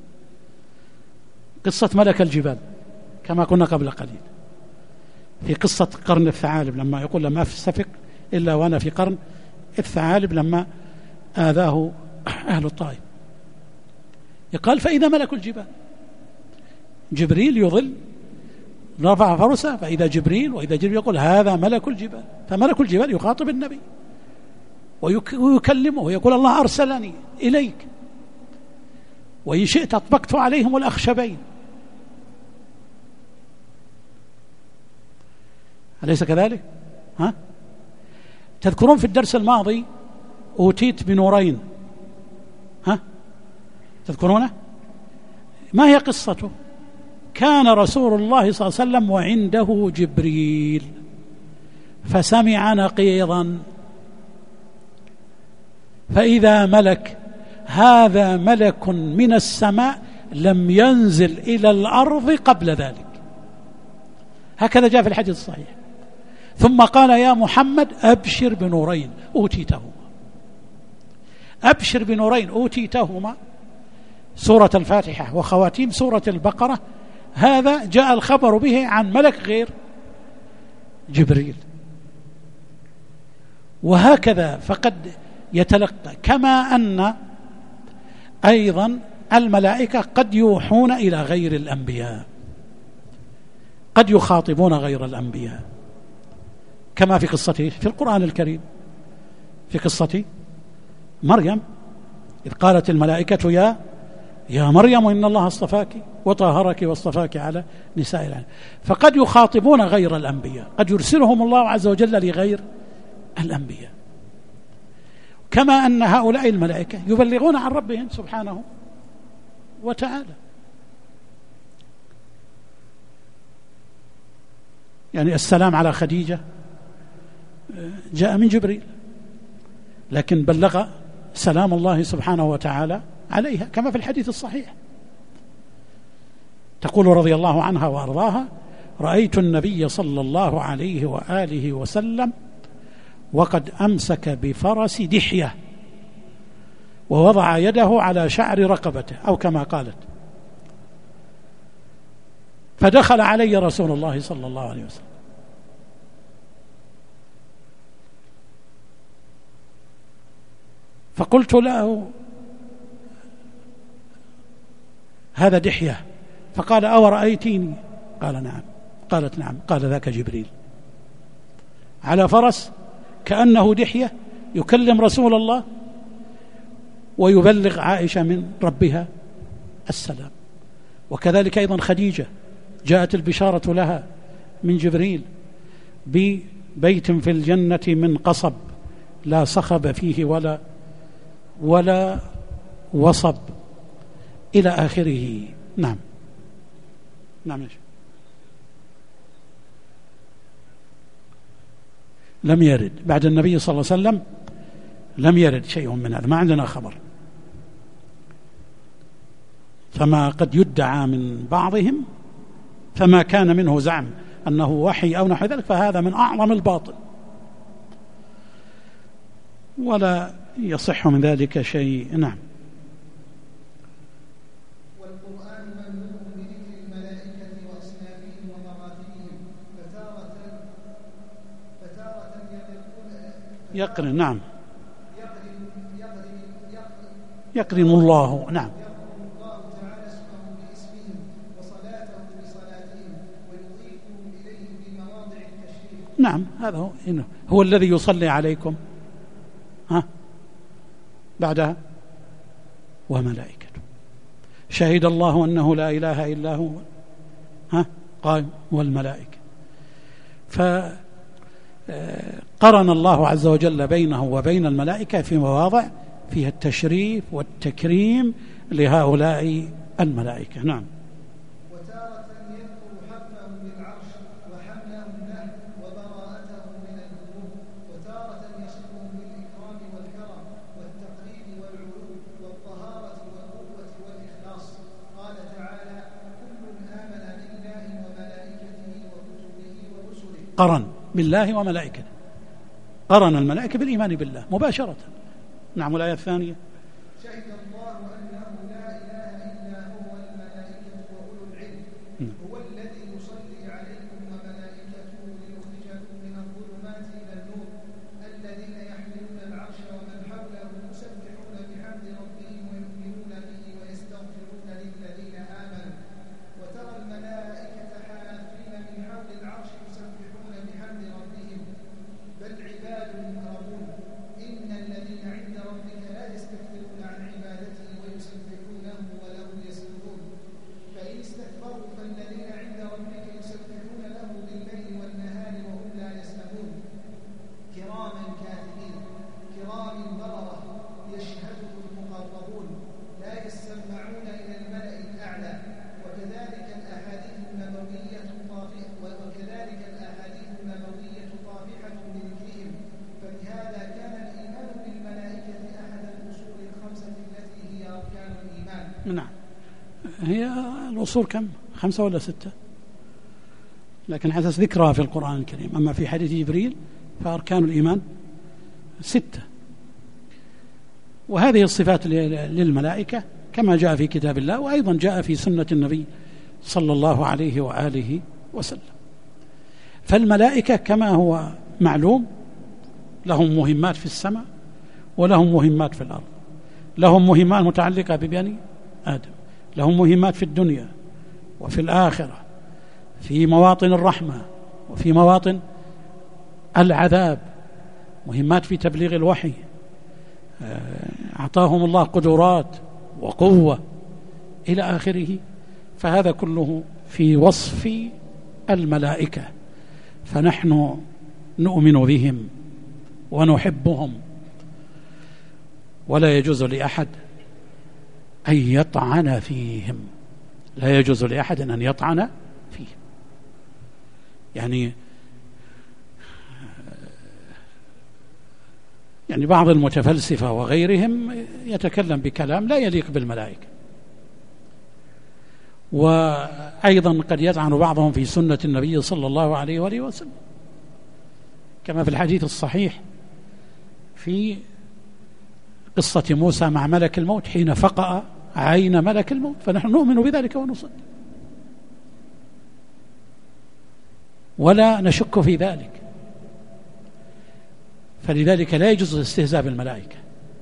قصة ملك الجبال كما قلنا قبل قليل، في قصة قرن الثعالب، لما يقول لما أستفق إلا وأنا في قرن الثعالب لما آذاه أهل الطائف، يقال فإذا ملك الجبال جبريل يظل رفع فرسه فإذا جبريل، وإذا جبريل يقول هذا ملك الجبال، فملك الجبال يخاطب النبي ويكلمه ويقول الله أرسلني إليك وإن شئت أطبقت عليهم الأخشبين. أليس كذلك؟ تذكرون في الدرس الماضي أوتيت بنورين، تذكرونه؟ ما هي قصته؟ كان رسول الله صلى الله عليه وسلم وعنده جبريل فسمع نقيضا، فإذا ملك، هذا ملك من السماء لم ينزل إلى الأرض قبل ذلك، هكذا جاء في الحديث الصحيح. ثم قال يا محمد أبشر بنورين أوتيتهما، أبشر بنورين أوتيتهما، سورة الفاتحة وخواتيم سورة البقرة، هذا جاء الخبر به عن ملك غير جبريل. وهكذا فقد يتلقى، كما أن أيضا الملائكة قد يوحون إلى غير الأنبياء، قد يخاطبون غير الأنبياء، كما في قصته في القرآن الكريم، في قصة مريم إذ قالت الملائكة يا مريم إن الله اصطفاك وطهرك واصطفاك على نساء العالمين. فقد يخاطبون غير الأنبياء، قد يرسلهم الله عز وجل لغير الأنبياء، كما أن هؤلاء الملائكة يبلغون عن ربهم سبحانه وتعالى. يعني السلام على خديجة جاء من جبريل، لكن بلغ سلام الله سبحانه وتعالى عليها كما في الحديث الصحيح. تقول رضي الله عنها وأرضاها: رأيت النبي صلى الله عليه وآله وسلم وقد أمسك بفرس دحية ووضع يده على شعر رقبته، أو كما قالت، فدخل علي رسول الله صلى الله عليه وسلم فقلت له هذا دحية، فقال أو رأيتيني؟ قال نعم. قالت نعم. قال ذاك جبريل على فرس كأنه دحية يكلم رسول الله ويبلغ عائشة من ربها السلام. وكذلك أيضا خديجة جاءت البشارة لها من جبريل ببيت في الجنة من قصب لا صخب فيه ولا وصب إلى آخره. نعم. نعم. لم يرد بعد النبي صلى الله عليه وسلم، لم يرد شيء من هذا، ما عندنا خبر. فما قد يدعى من بعضهم، فما كان منه زعم أنه وحي أو نحو ذلك، فهذا من أعظم الباطل، ولا يصح من ذلك شيء. نعم. والقرآن مملوء بذكر الملائكة وأصنافهم ومراتبهم، فتارة يقرن. نعم. يقرن الله. نعم. يقرن الله تعالى اسمه باسمهم وصلاته بصلاتهم ويضيفهم إليه بمواضع التشريف. نعم. هذا هو الذي يصلي عليكم بعدها وملائكته. شهد الله أنه لا إله إلا هو قال والملائكة. فقرن الله عز وجل بينه وبين الملائكة في مواضع فيها التشريف والتكريم لهؤلاء الملائكة. نعم. وتارة يذكر حفهم بالعرش وحملهم له وبراءتهم من الذنوب، وتارة يصفهم بالإكرام والكرم والتقريب والعلو والطهارة والقوة والإخلاص. قال تعالى: كل آمن بالله وملائكته وكتبه ورسله. قرن بالله وملائكته، قرن الملائكة بالإيمان بالله مباشرة. نعم. والآية الثانية: شهد الله أنه لا إله إلا هو والملائكة وأولو العلم هو الذي يصلي عليكم وملائكته ليخرجكم من الظلمات إلى النور الذين يحملون العرش ومن حوله يسبحون بحمد ربهم ويؤمنون به ويستغفرون للذين آمنوا. وترى الملائكة حافين من حول العرش يسبحون بحمد ربهم بل عباد مكرمون إن الذين عند ربك لا يستكبرون عن عبادته ويسبحونه وله يسجدون. فإن استكبروا فالذين عند ربك يسبحون له بالليل والنهار وهم لا يسأمون كراما كاتبين كرام بررة يشهدهم المقربون لا يسمعون إلى الملأ الأعلى. وكذلك الأحاديث النبوية طافحة بذكرهم. فبهذا كان الإيمان بالملائكة أحد الأصول الخمسة التي هي أركان الإيمان. نعم. هي الأصول كم؟ 5 ولا 6؟ لكن حسب ذكرها في القرآن الكريم. أما في حديث جبريل فأركان الإيمان 6. وهذه الصفات للملائكة كما جاء في كتاب الله، وأيضا جاء في سنة النبي صلى الله عليه وآله وسلم. فالملائكة كما هو معلوم لهم مهمات في السماء ولهم مهمات في الأرض. لهم مهمات متعلقة ببني آدم، لهم مهمات في الدنيا وفي الآخرة، في مواطن الرحمة وفي مواطن العذاب، مهمات في تبليغ الوحي، أعطاهم الله قدرات وقوة إلى آخره. فهذا كله في وصف الملائكة. فنحن نؤمن بهم ونحبهم، ولا يجوز لأحد أن يطعن فيهم، لا يجوز لأحد أن يطعن فيهم. يعني بعض المتفلسفة وغيرهم يتكلم بكلام لا يليق بالملائكة. وأيضا قد يطعن بعضهم في سنة النبي صلى الله عليه وآله وسلم، كما في الحديث الصحيح في قصة موسى مع ملك الموت حين فقأ عين ملك الموت. فنحن نؤمن بذلك ونصدق ولا نشك في ذلك. فلذلك لا يجوز الاستهزاء بالملائكة،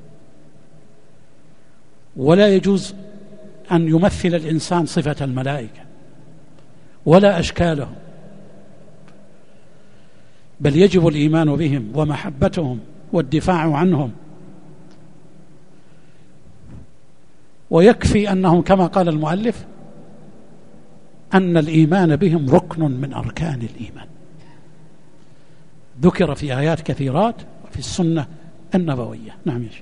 ولا يجوز أن يمثل الإنسان صفة الملائكة ولا أشكالهم، بل يجب الإيمان بهم ومحبتهم والدفاع عنهم. ويكفي أنهم كما قال المؤلف أن الإيمان بهم ركن من أركان الإيمان، ذكر في آيات كثيرات وفي السنة النبوية. نعم يا شيخ.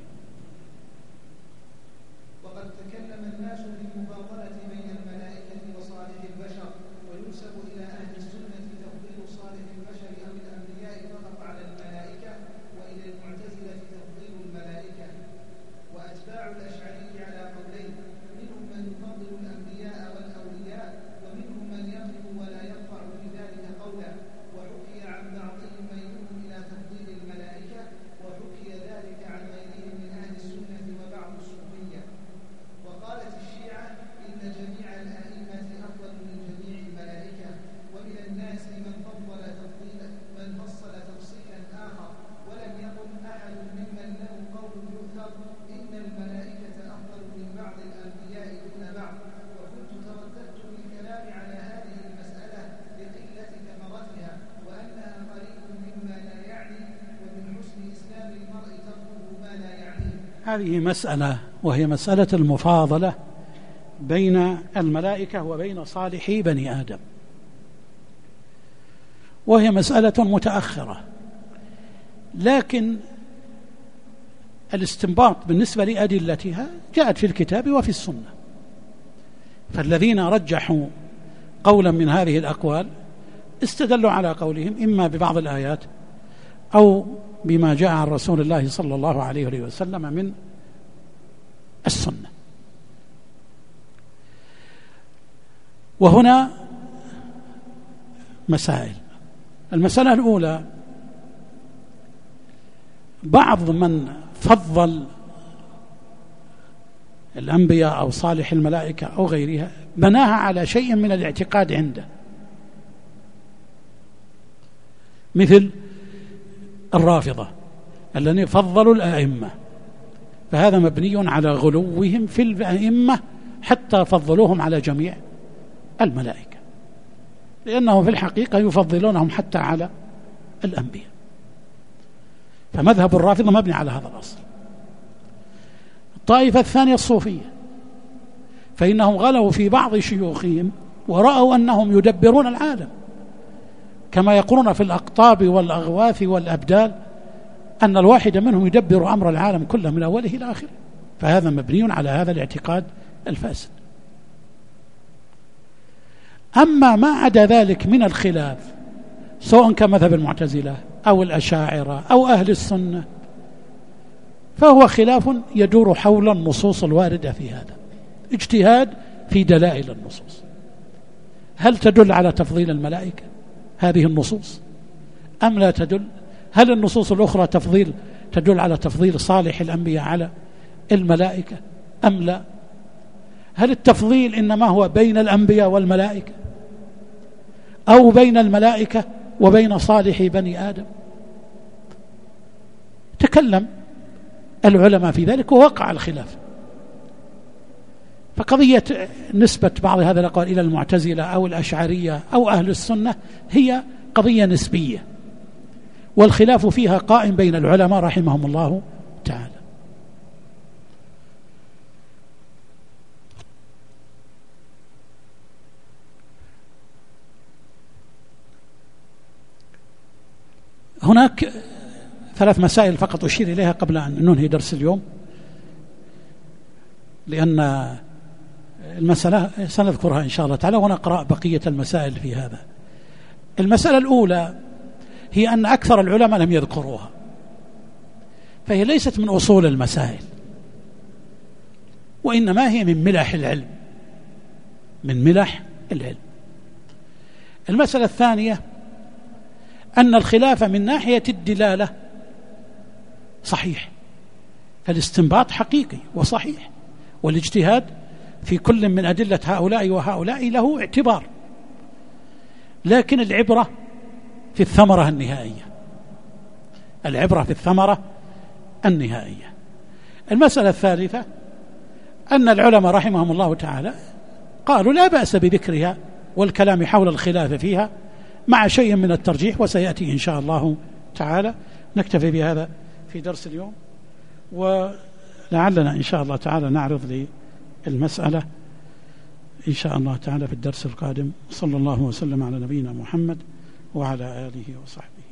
وقد تكلم الناس في المفاضلة بين الملائكة وصالح البشر، وينسب إلى أهل السنة تفضيل صالح البشر أو الأنبياء فقط على الملائكة، وإلى المعتزلة تفضيل الملائكة. وأتباع الأشعري على قولين: منهم من يفضل الأنبياء والأولياء، ومنهم من يقف ولا يرفع في ذلك قولا. وحكي عن بعضهم ميلهم إلى تفضيل الملائكة، وحكي ذلك عن غيرهم هذه مسألة، وهي مسألة المفاضلة بين الملائكة وبين صالحي بني آدم، وهي مسألة متأخرة، لكن الاستنباط بالنسبة لأدلتها جاءت في الكتاب وفي السنة. فالذين رجحوا قولا من هذه الأقوال استدلوا على قولهم إما ببعض الآيات أو بما جاء عن رسول الله صلى الله عليه وسلم من السنة. وهنا مسائل. المسألة الأولى: بعض من فضل الأنبياء أو صالح الملائكة أو غيرها بناها على شيء من الاعتقاد عنده، مثل الرافضة الذين فضلوا الأئمة، فهذا مبني على غلوهم في الأئمة حتى فضلوهم على جميع الملائكة، لأنهم في الحقيقة يفضلونهم حتى على الأنبياء. فمذهب الرافضة مبني على هذا الأصل. الطائفة الثانية الصوفية، فإنهم غلوا في بعض شيوخهم ورأوا أنهم يدبرون العالم، كما يقولون في الأقطاب والأغواث والأبدال أن الواحد منهم يدبر أمر العالم كله من أوله إلى آخره، فهذا مبني على هذا الاعتقاد الفاسد. أما ما عدا ذلك من الخلاف، سواء كمذهب المعتزلة أو الأشاعرة أو أهل السنة، فهو خلاف يدور حول النصوص الواردة في هذا، اجتهاد في دلائل النصوص. هل تدل على تفضيل الملائكة هذه النصوص أم لا تدل؟ هل النصوص الأخرى تدل على تفضيل صالح الأنبياء على الملائكة أم لا؟ هل التفضيل إنما هو بين الأنبياء والملائكة أو بين الملائكة وبين صالح بني آدم؟ تكلم العلماء في ذلك ووقع الخلاف. فقضية نسبة بعض هذا الأقوال إلى المعتزلة أو الأشعرية أو أهل السنة هي قضية نسبية، والخلاف فيها قائم بين العلماء رحمهم الله تعالى. هناك 3 مسائل فقط أشير إليها قبل أن ننهي درس اليوم، لأن المسألة سنذكرها إن شاء الله تعالى ونقرأ بقية المسائل في هذا. المسألة الأولى هي أن أكثر العلماء لم يذكروها، فهي ليست من أصول المسائل، وإنما هي من ملح العلم، من ملح العلم. المسألة الثانية أن الخلاف من ناحية الدلالة صحيح، فالاستنباط حقيقي وصحيح، والاجتهاد في كل من أدلة هؤلاء وهؤلاء له اعتبار، لكن العبرة في الثمرة النهائية، العبرة في الثمرة النهائية. المسألة الثالثة أن العلماء رحمهم الله تعالى قالوا لا بأس بذكرها والكلام حول الخلاف فيها مع شيء من الترجيح، وسيأتي إن شاء الله تعالى. نكتفي بهذا في درس اليوم، ولعلنا إن شاء الله تعالى نعرض للمسألة إن شاء الله تعالى في الدرس القادم. صلى الله وسلم على نبينا محمد وعلى آله وصحبه.